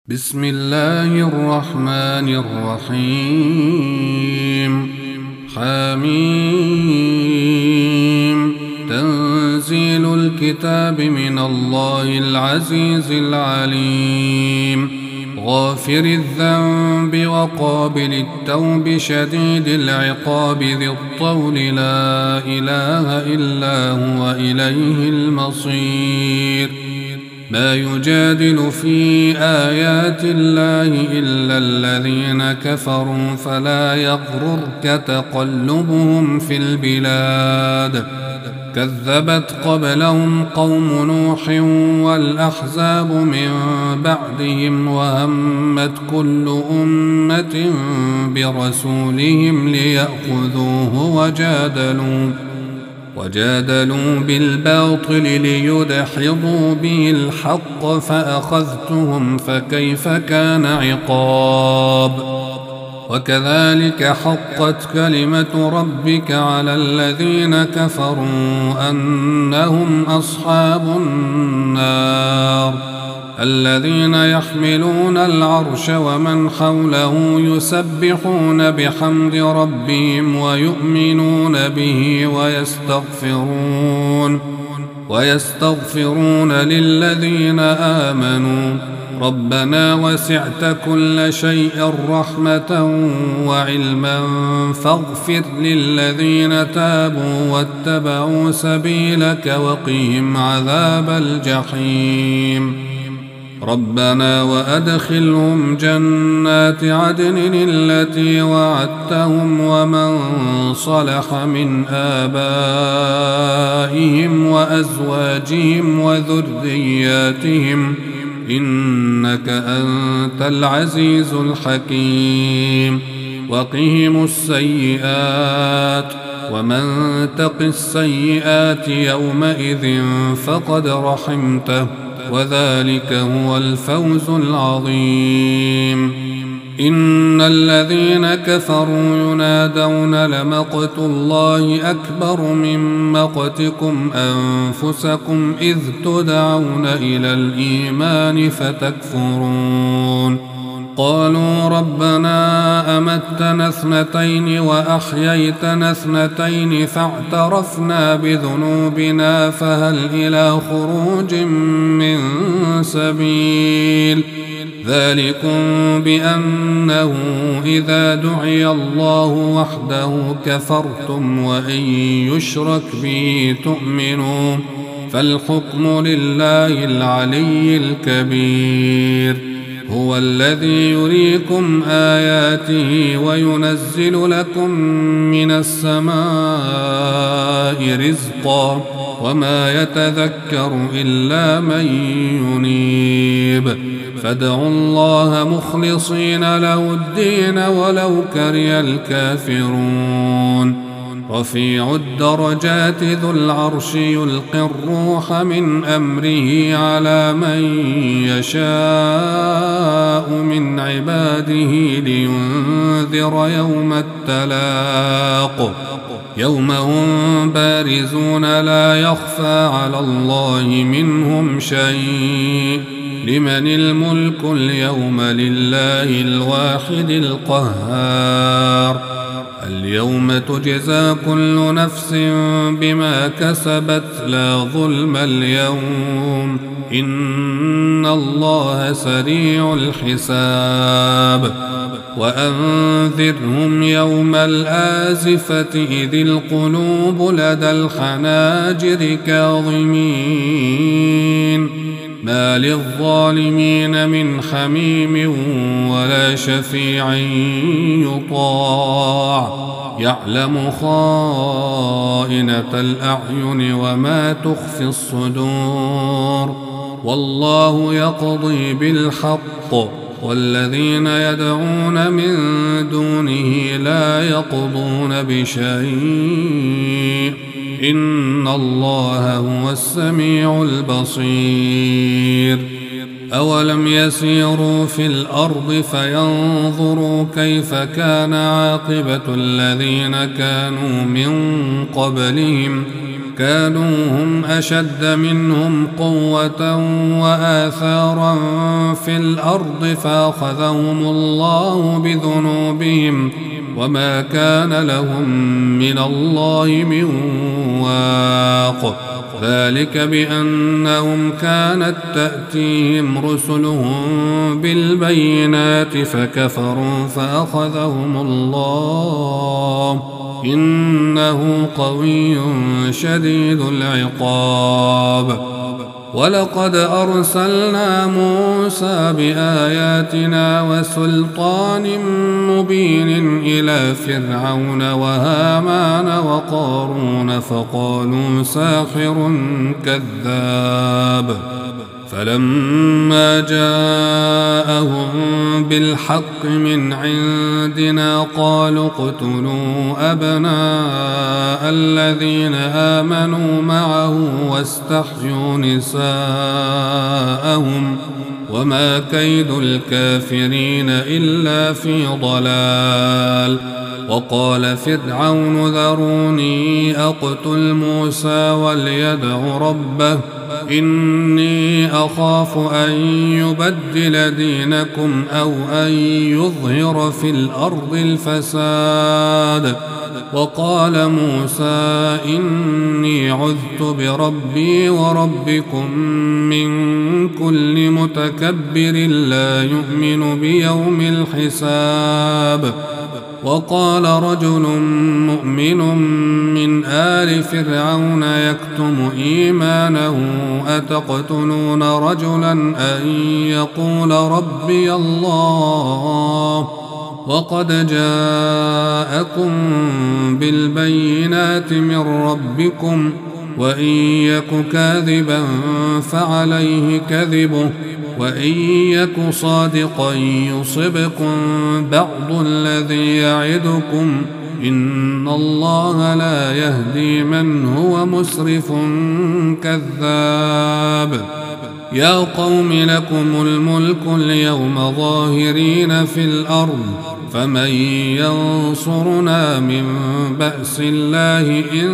بسم الله الرحمن الرحيم. حميم. تنزيل الكتاب من الله العزيز العليم. غافر الذنب وقابل التوب شديد العقاب ذي الطول لا إله إلا هو إليه المصير. ما يجادل في آيات الله إلا الذين كفروا فلا يغررك تقلبهم في البلاد. كذبت قبلهم قوم نوح والأحزاب من بعدهم وهمت كل أمة برسولهم ليأخذوه وجادلوا بالباطل ليدحضوا به الحق فأخذتهم فكيف كان عقاب. وكذلك حقت كلمة ربك على الذين كفروا أنهم أصحاب النار. الذين يحملون العرش ومن حوله يسبحون بحمد ربهم ويؤمنون به ويستغفرون للذين آمنوا ربنا وسعت كل شيء رحمة وعلما فاغفر للذين تابوا واتبعوا سبيلك وقهم عذاب الجحيم. ربنا وأدخلهم جنات عدن التي وعدتهم ومن صلح من آبائهم وأزواجهم وذرياتهم إنك أنت العزيز الحكيم. وقهم السيئات ومن تق السيئات يومئذ فقد رحمته وذلك هو الفوز العظيم. إن الذين كفروا ينادون لمقت الله أكبر من مقتكم أنفسكم إذ تدعون إلى الإيمان فتكفرون. قالوا ربنا أمتنا اثنتين وأحييتنا اثنتين فاعترفنا بذنوبنا فهل إلى خروج من سبيل. ذلكم بأنه إذا دعي الله وحده كفرتم وإن يشرك به تؤمنون فالحكم لله العلي الكبير. هو الذي يريكم آياته وينزل لكم من السماء رزقا وما يتذكر إلا من ينيب. فادعوا الله مخلصين له الدين ولو كره الكافرون. رفيع الدرجات ذو العرش يلقي الروح من أمره على من يشاء من عباده لينذر يوم التلاق. يوم هم بارزون لا يخفى على الله منهم شيء. لمن الملك اليوم لله الواحد القهار. اليوم تجزى كل نفس بما كسبت لا ظلم اليوم إن الله سريع الحساب. وأنذرهم يوم الآزفة إذ القلوب لدى الحناجر كاظمين ما للظالمين من حميم ولا شفيع يطاع. يعلم خائنة الأعين وما تخفي الصدور. والله يقضي بالحق والذين يدعون من دونه لا يقضون بشيء إن الله هو السميع البصير. أولم يسيروا في الأرض فينظروا كيف كان عاقبة الذين كانوا من قبلهم كانوا هم أشد منهم قوة وآثارا في الأرض فأخذهم الله بذنوبهم وما كان لهم من الله من واق. ذلك بأنهم كانت تأتيهم رسلهم بالبينات فكفروا فأخذهم الله إنه قوي شديد العقاب. ولقد أرسلنا موسى بآياتنا وسلطان مبين إلى فرعون وهامان وقارون فقالوا ساحر كذاب. فلما جاءهم بالحق من عندنا قالوا اقتلوا أبناء الذين آمنوا معه واستحيوا نساءهم وما كيد الكافرين إلا في ضلال. وقال فرعون ذروني أقتل موسى وليدع ربه إني أخاف أن يبدل دينكم أو أن يظهر في الأرض الفساد. وقال موسى إني عذت بربي وربكم من كل متكبر لا يؤمن بيوم الحساب. وقال رجل مؤمن من آل فرعون يكتم إيمانه أتقتلون رجلا أن يقول ربي الله وقد جاءكم بالبينات من ربكم وإن يك كاذبا فعليه كذبه وإن يك صادقا يصبكم بعض الذي يعدكم إن الله لا يهدي من هو مسرف كذاب. يا قوم لكم الملك اليوم ظاهرين في الأرض فمن ينصرنا من بأس الله إن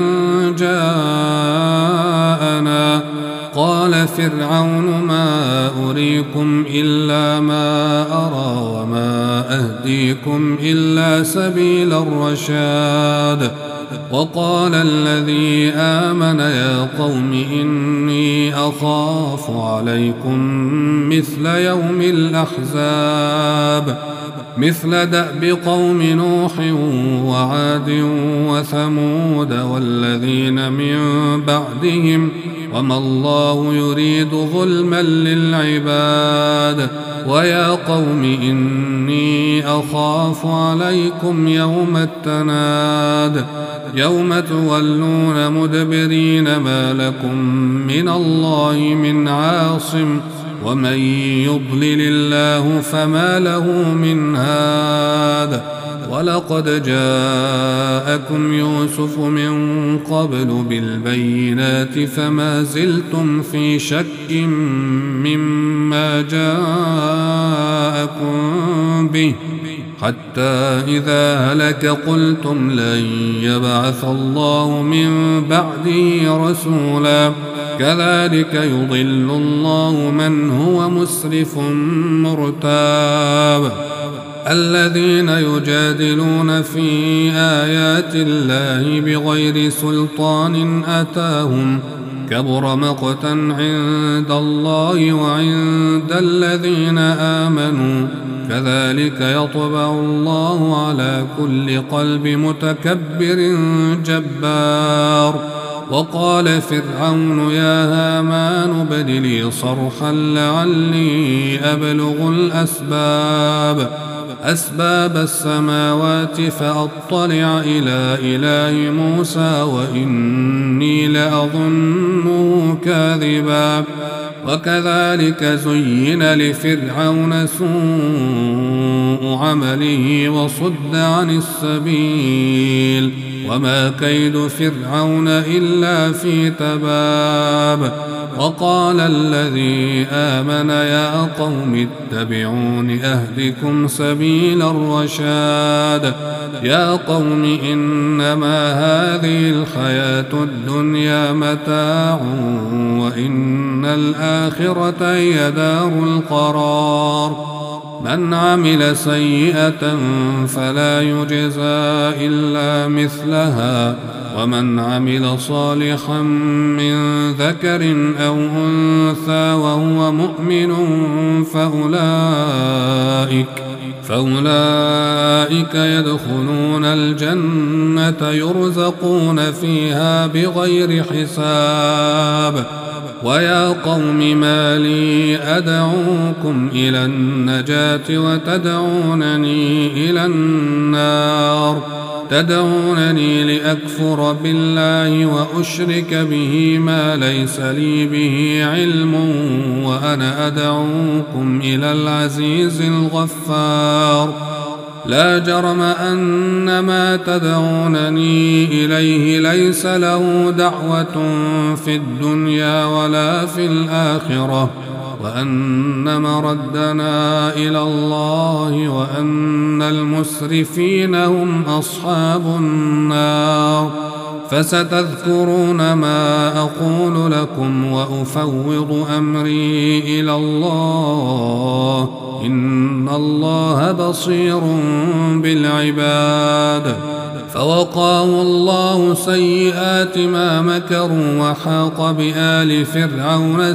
جاءنا. قال فرعون ما أريكم إلا ما أرى وما أهديكم إلا سبيل الرشاد. وقال الذي آمن يا قوم إني أخاف عليكم مثل يوم الأحزاب مثل دأب قوم نوح وعاد وثمود والذين من بعدهم وما الله يريد ظلما للعباد. ويا قوم إني أخاف عليكم يوم التناد يوم تولون مدبرين ما لكم من الله من عاصم ومن يضلل الله فما له من هاد. ولقد جاءكم يوسف من قبل بالبينات فما زلتم في شك مما جاءكم به حتى إذا هلك قلتم لن يبعث الله من بعده رسولا كذلك يضل الله من هو مسرف مرتاب. الذين يجادلون في آيات الله بغير سلطان أتاهم كبر مقتا عند الله وعند الذين آمنوا كذلك يطبع الله على كل قلب متكبر جبار. وقال فرعون يا هامان ابن لي صرحا لعلي أبلغ أسباب السماوات فأطلع إلى إله موسى وإني لأظنه كاذبا. وكذلك زين لفرعون سوء عمله وصد عن السبيل وما كيد فرعون إلا في تباب. وقال الذي آمن يا قوم اتبعون أهدكم سبيل الرشاد يا قوم إنما هذه الحياة الدنيا متاع وإن الآخرة هي دار القرار من عمل سيئة فلا يجزى إلا مثلها ومن عمل صالحا من ذكر أو أنثى وهو مؤمن فأولئك يدخلون الجنة يرزقون فيها بغير حساب ويا قوم ما لي أدعوكم إلى النجاة وتدعونني إلى النار تدعونني لأكفر بالله وأشرك به ما ليس لي به علم وأنا أدعوكم إلى العزيز الغفار لا جرم أن ما تدعونني إليه ليس له دعوة في الدنيا ولا في الآخرة وأن مردنا إلى الله وأن المسرفين هم أصحاب النار فستذكرون ما أقول لكم وأفوض أمري إلى الله إن الله بصير بالعباد فوقاه الله سيئات ما مكروا وحاق بآل فرعون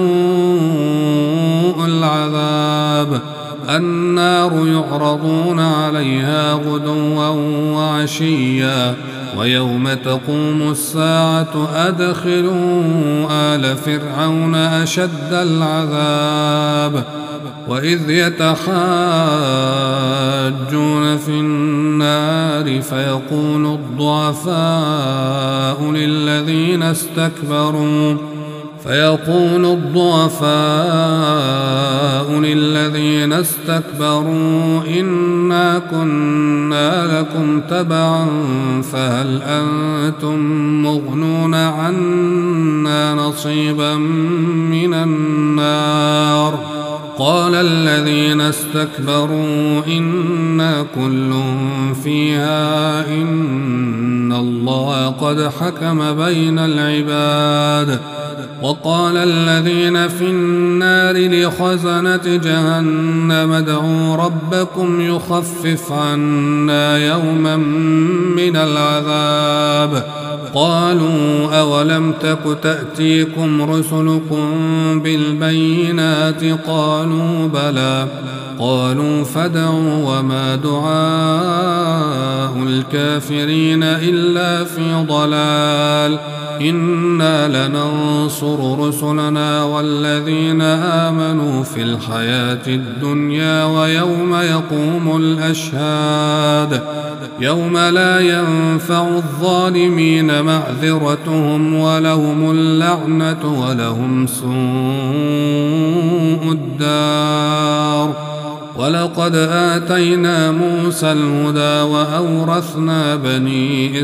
سوء العذاب النار يعرضون عليها غدوا وعشيا ويوم تقوم الساعة أدخلوا آل فرعون أشد العذاب وإذ يتحاجون في النار فيقول الضعفاء للذين استكبروا إنا كنا لكم تبعا فهل أنتم مغنون عنا نصيبا من النار قال الذين استكبروا إنا كل فيها إن الله قد حكم بين العباد وقال الذين في النار لخزنة جهنم ادعوا ربكم يخفف عنا يوما من العذاب قالوا أولم تك تأتيكم رسلكم بالبينات قالوا بلى قالوا فادعوا وما دعاء الكافرين إلا في ضلال إنا لننصر رسلنا والذين آمنوا في الحياة الدنيا ويوم يقوم الأشهاد يوم لا ينفع الظالمين معذرتهم ولهم اللعنة ولهم سوء الدار ولقد آتينا موسى الهدى وأورثنا بني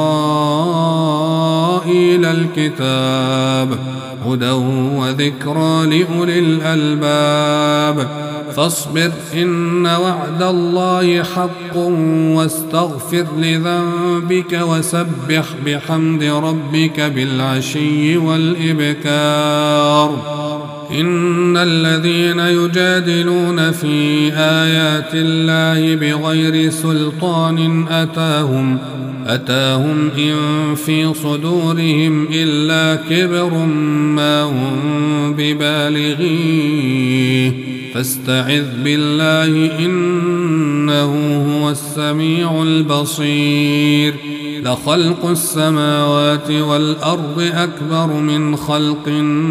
إسرائيل الكتاب هدى وذكرى لأولي الألباب فاصبر إن وعد الله حق واستغفر لذنبك وسبح بحمد ربك بالعشي والإبكار إن الذين يجادلون في آيات الله بغير سلطان أتاهم إن في صدورهم إلا كبر ما هم ببالغيه فاستعذ بالله إنه هو السميع البصير لخلق السماوات والأرض أكبر من خلق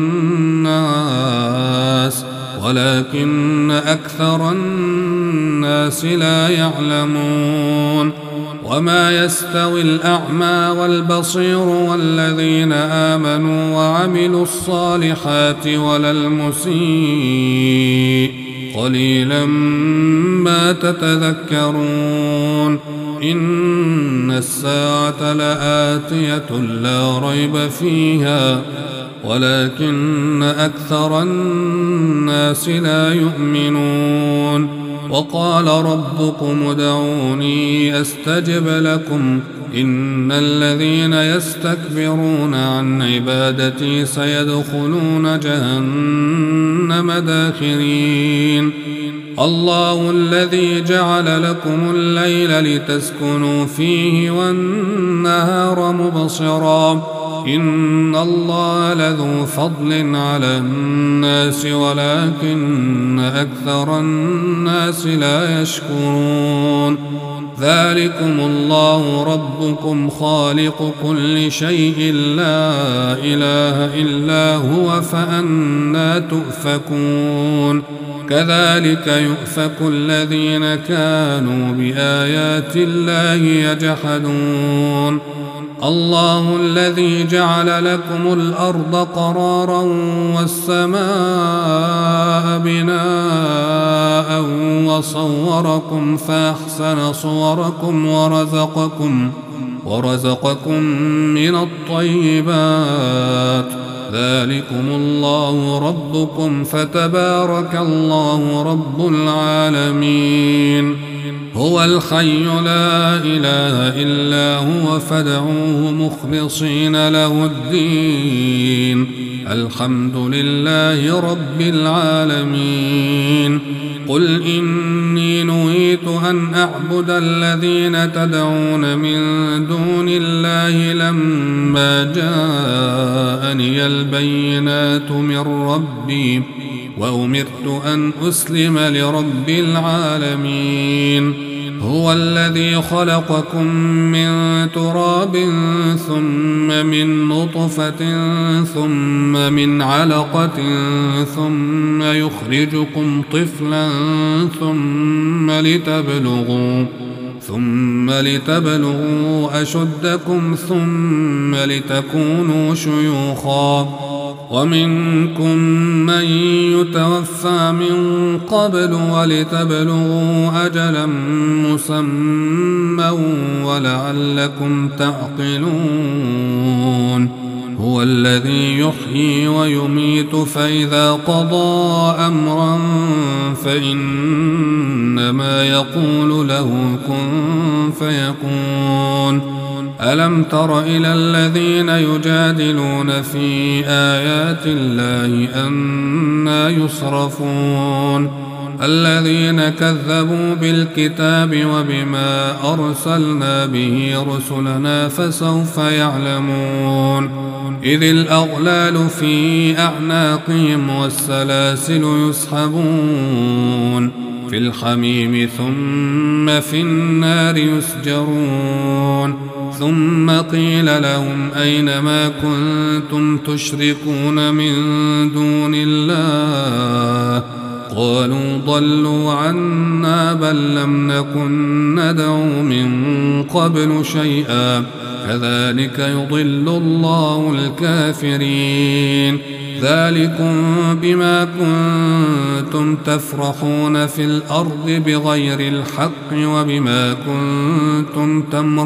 الناس ولكن أكثر الناس لا يعلمون وما يستوي الأعمى والبصير والذين آمنوا وعملوا الصالحات ولا المسيء قليلا ما تتذكرون إن الساعة لآتية لا ريب فيها ولكن أكثر الناس لا يؤمنون. وقال ربكم ادعوني أستجب لكم إن الذين يستكبرون عن عبادتي سيدخلون جهنم داخرين. الله الذي جعل لكم الليل لتسكنوا فيه والنهار مبصرا إن الله لذو فضل على الناس ولكن أكثر الناس لا يشكرون. ذلكم الله ربكم خالق كل شيء لا إله إلا هو فأنى تؤفكون. كذلك يؤفك الذين كانوا بآيات الله يجحدون. الله الذي جعل لكم الأرض قرارا والسماء بناء وصوركم فأحسن صوركم ورزقكم من الطيبات. ذلكم الله ربكم فتبارك الله رب العالمين. هو الحي لا إله إلا هو فادعوه مخلصين له الدين الحمد لله رب العالمين. قل إني نهيت أن أعبد الذين تدعون من دون الله لما جاءني البينات من ربي وأمرت أن أسلم لرب العالمين. هو الذي خلقكم من تراب ثم من نطفة ثم من علقة ثم يخرجكم طفلا ثم لتبلغوا أشدكم ثم لتكونوا شيوخا ومنكم من يتوفى من قبل ولتبلغوا أجلا مسمى ولعلكم تعقلون. هو الذي يحيي ويميت فإذا قضى أمرا فإنما يقول له كن فيكون. ألم تر إلى الذين يجادلون في آيات الله أنى يصرفون. الذين كذبوا بالكتاب وبما أرسلنا به رسلنا فسوف يعلمون. إذ الأغلال في أعناقهم والسلاسل يسحبون في الحميم ثم في النار يسجرون. ثم قيل لهم أين ما كنتم تشركون من دون الله قالوا ضلوا عنا بل لم نكن ندعو من قبل شيئا كذلك يضل الله الكافرين. ذلكم بما كنتم تفرحون في الأرض بغير الحق وبما كنتم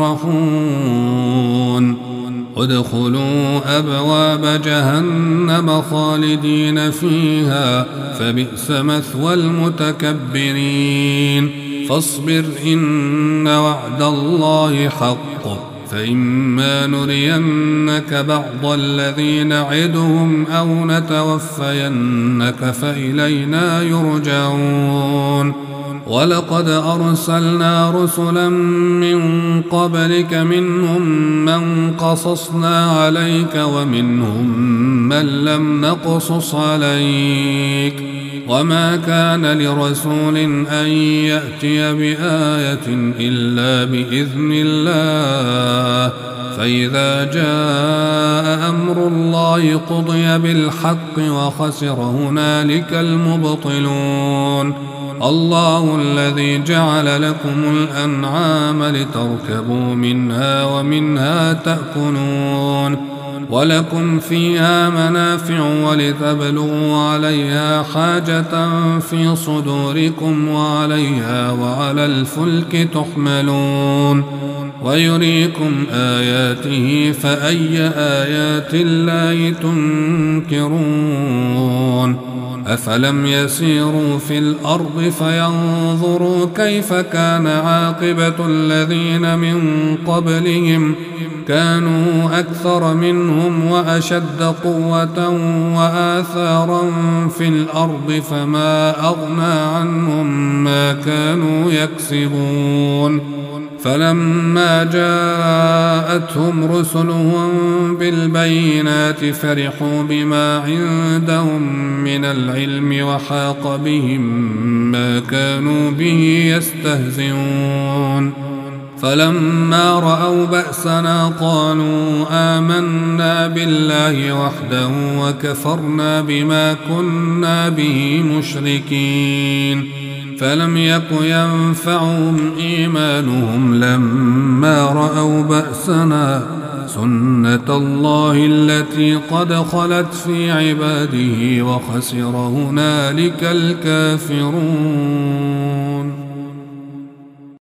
تمرحون. ادخلوا أبواب جهنم خالدين فيها فبئس مثوى المتكبرين. فاصبر إن وعد الله حق فإما نرينك بعض الذي نعدهم أو نتوفينك فإلينا يرجعون. ولقد أرسلنا رسلا من قبلك منهم من قصصنا عليك ومنهم من لم نقصص عليك وما كان لرسول أن يأتي بآية إلا بإذن الله فإذا جاء أمر الله قضي بالحق وخسر هنالك المبطلون. الله الذي جعل لكم الأنعام لتركبوا منها ومنها تأكلون ولكم فيها منافع ولتبلغوا عليها حاجة في صدوركم وعليها وعلى الفلك تحملون. ويريكم آياته فأي آيات الله تنكرون أفلم يسيروا في الأرض فينظروا كيف كان عاقبة الذين من قبلهم كانوا أكثر منهم وأشد قوة وآثارا في الأرض فما أغنى عنهم ما كانوا يكسبون فلما جاءتهم رسلهم بالبينات فرحوا بما عندهم من العلم وحاق بهم ما كانوا به يستهزئون فلما رأوا بأسنا قالوا آمنا بالله وحده وكفرنا بما كنا به مشركين فلم يك ينفعهم إيمانهم لما رأوا بأسنا سنة الله التي قد خلت في عباده وخسر هنالك الكافرون.